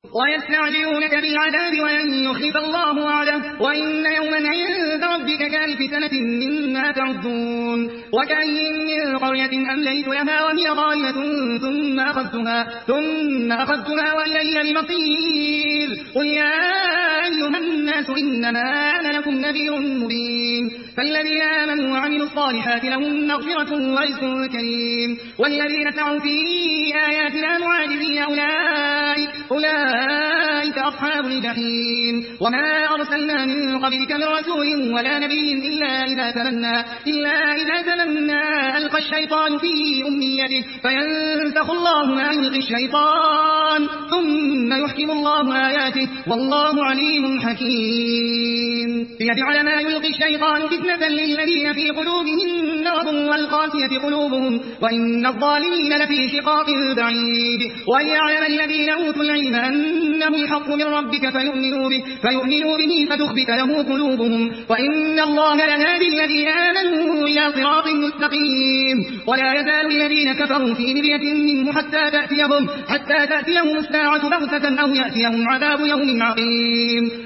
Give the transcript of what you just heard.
ويستعجلونك بالعذاب ولن يخلف الله وعده وإن يوما عند ربك كألف سنة مما تعدون. وكأين من قرية أمليت لها وهي ظالمة ثم أخذتها وإلي المصير. قل يا أيها الناس إنما أنا لكم نذير مبين. فالذين آمنوا وعملوا الصالحات لهم مغفرة ورزق كريم. والذين سعوا في آياتنا معاجزين أولئك أصحاب الجحيم. وما أرسلنا من قبلك من رسول ولا نبي إلا إذا تمنى ألقى الشيطان في أمنيته فينسخ الله ما يلقي الشيطان ثم يحكم الله آياته والله عليم حكيم. ليجعل ما يلقي الشيطان فتنة للذين في قلوبهم مرض والقاسية قلوبهم وإن الظالمين لفي شقاق بعيد. وليعلم الذين أوتوا العلم أنه الحق من ربك فيؤمنوا به فتخبت له قلوبهم وإن الله لهادي الذين آمنوا إلى صراط مستقيم. ولا يزال الذين كفروا في مرية منه حتى تأتيهم الساعة بغتة أو يأتيهم عذاب يوم عقيم.